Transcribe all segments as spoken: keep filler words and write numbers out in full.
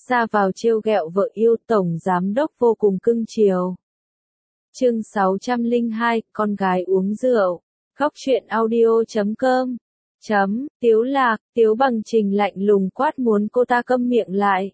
ra vào trêu ghẹo vợ yêu, tổng giám đốc vô cùng cưng chiều. Chương sáu trăm lẻ hai, con gái uống rượu. Góc truyện audio chấm com. Chấm, Tiếu Lạc, Tiếu Bằng Trình lạnh lùng quát muốn cô ta câm miệng lại.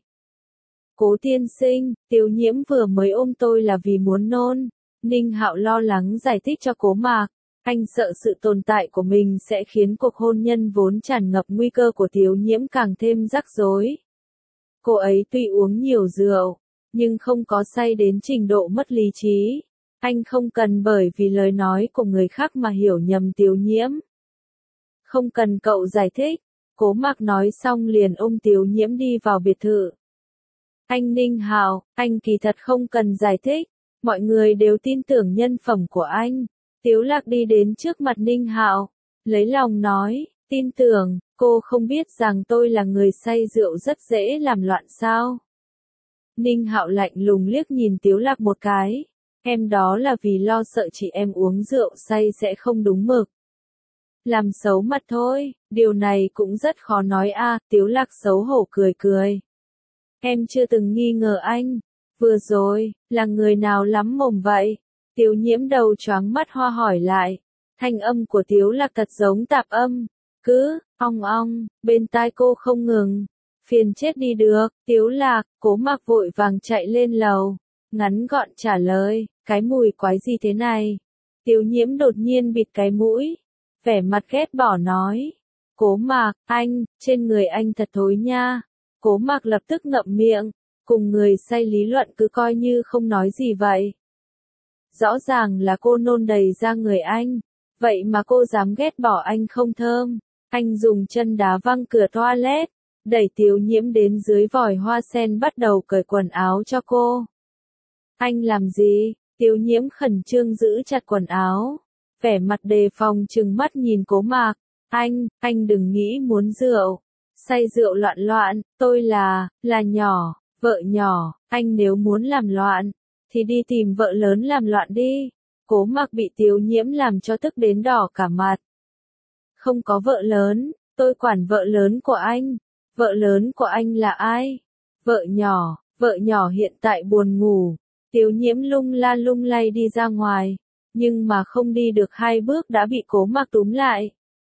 Cố tiên sinh, Tiếu Nhiễm vừa mới ôm tôi là vì muốn nôn. Ninh Hạo lo lắng giải thích cho Cố Mạc. Anh sợ sự tồn tại của mình sẽ khiến cuộc hôn nhân vốn tràn ngập nguy cơ của Tiếu Nhiễm càng thêm rắc rối. Cô ấy tuy uống nhiều rượu, nhưng không có say đến trình độ mất lý trí. Anh không cần bởi vì lời nói của người khác mà hiểu nhầm Tiếu Nhiễm. Không cần cậu giải thích. Cố Mạc nói xong liền ôm Tiếu Nhiễm đi vào biệt thự. Anh Ninh Hạo, anh kỳ thật không cần giải thích. Mọi người đều tin tưởng nhân phẩm của anh. Tiếu Lạc đi đến trước mặt Ninh Hạo, lấy lòng nói, tin tưởng, cô không biết rằng tôi là người say rượu rất dễ làm loạn sao. Ninh Hạo lạnh lùng liếc nhìn Tiếu Lạc một cái, em đó là vì lo sợ chị em uống rượu say sẽ không đúng mực. Làm xấu mặt thôi, điều này cũng rất khó nói a. À, Tiếu Lạc xấu hổ cười cười. Em chưa từng nghi ngờ anh, vừa rồi, là người nào lắm mồm vậy? Tiếu Nhiễm đầu choáng mắt hoa hỏi lại, thanh âm của Tiếu Lạc thật giống tạp âm, cứ, ong ong, bên tai cô không ngừng, phiền chết đi được. Tiếu Lạc, Cố Mạc vội vàng chạy lên lầu, ngắn gọn trả lời, cái mùi quái gì thế này? Tiếu Nhiễm đột nhiên bịt cái mũi, vẻ mặt ghét bỏ nói, Cố Mạc, anh, trên người anh thật thối nha. Cố Mạc lập tức ngậm miệng, cùng người say lý luận cứ coi như không nói gì vậy. Rõ ràng là cô nôn đầy ra người anh, vậy mà cô dám ghét bỏ anh không thơm. Anh dùng chân đá văng cửa toilet, đẩy Tiếu Nhiễm đến dưới vòi hoa sen bắt đầu cởi quần áo cho cô. Anh làm gì? Tiếu Nhiễm khẩn trương giữ chặt quần áo, vẻ mặt đề phòng trừng mắt nhìn Cố Mạc. Anh, anh đừng nghĩ muốn rượu, say rượu loạn loạn, tôi là, là nhỏ, vợ nhỏ, anh nếu muốn làm loạn, thì đi tìm vợ lớn làm loạn đi. Cố Mạc bị Tiếu Nhiễm làm cho tức đến đỏ cả mặt. Không có vợ lớn, tôi quản vợ lớn của anh. Vợ lớn của anh là ai? Vợ nhỏ, vợ nhỏ hiện tại buồn ngủ. Tiếu Nhiễm lung la lung lay đi ra ngoài, nhưng mà không đi được hai bước đã bị Cố Mạc túm lại.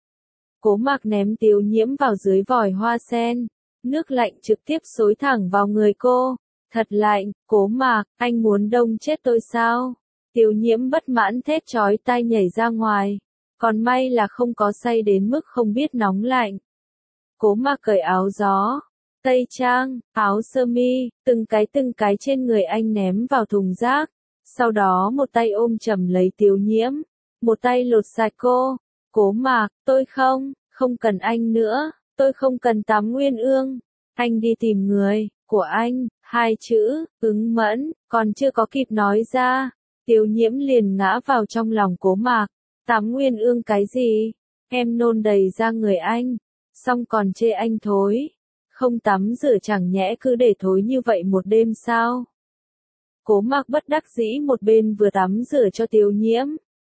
Cố Mạc ném Tiếu Nhiễm vào dưới vòi hoa sen, nước lạnh trực tiếp xối thẳng vào người cô. Thật lạnh, Cố Mạc, anh muốn đông chết tôi sao? Tiếu Nhiễm bất mãn thét chói tai nhảy ra ngoài, còn may là không có say đến mức không biết nóng lạnh. Cố Mạc cởi áo gió, tây trang, áo sơ mi, từng cái từng cái trên người anh ném vào thùng rác, sau đó một tay ôm chầm lấy Tiếu Nhiễm, một tay lột sạch cô. Cố Mạc, tôi không, không cần anh nữa, tôi không cần tắm Nguyên Ương, anh đi tìm người của anh. Hai chữ, ứng mẫn, còn chưa có kịp nói ra, Tiếu Nhiễm liền ngã vào trong lòng Cố Mạc. Tắm Nguyên Ương cái gì? Em nôn đầy ra người anh, xong còn chê anh thối. Không tắm rửa chẳng nhẽ cứ để thối như vậy một đêm sao? Cố Mạc bất đắc dĩ một bên vừa tắm rửa cho Tiếu Nhiễm,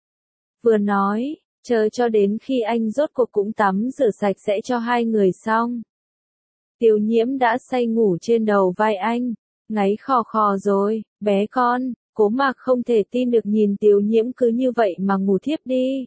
vừa nói, chờ cho đến khi anh rốt cuộc cũng tắm rửa sạch sẽ cho hai người xong. Tiếu Nhiễm đã say ngủ trên đầu vai anh, ngáy khò khò rồi, bé con. Cố Mạc không thể tin được nhìn Tiếu Nhiễm cứ như vậy mà ngủ thiếp đi.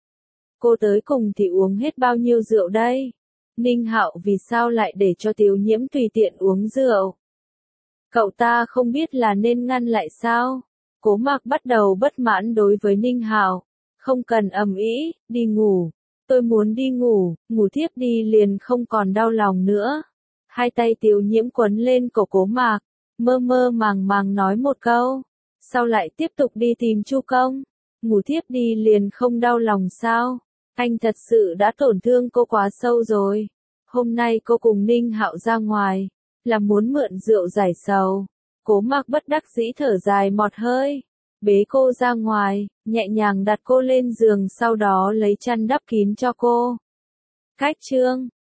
Cô tới cùng thì uống hết bao nhiêu rượu đây? Ninh Hạo vì sao lại để cho Tiếu Nhiễm tùy tiện uống rượu? Cậu ta không biết là nên ngăn lại sao? Cố Mạc bắt đầu bất mãn đối với Ninh Hạo. Không cần ầm ĩ, đi ngủ. Tôi muốn đi ngủ, ngủ thiếp đi liền không còn đau lòng nữa. Hai tay Tiếu Nhiễm quấn lên cổ Cố Mạc, mơ mơ màng màng nói một câu, sau lại tiếp tục đi tìm Chu Công. Ngủ thiếp đi liền không đau lòng sao? Anh thật sự đã tổn thương cô quá sâu rồi. Hôm nay cô cùng Ninh Hạo ra ngoài, là muốn mượn rượu giải sầu. Cố Mạc bất đắc dĩ thở dài một hơi, bế cô ra ngoài, nhẹ nhàng đặt cô lên giường sau đó lấy chăn đắp kín cho cô. Cách chương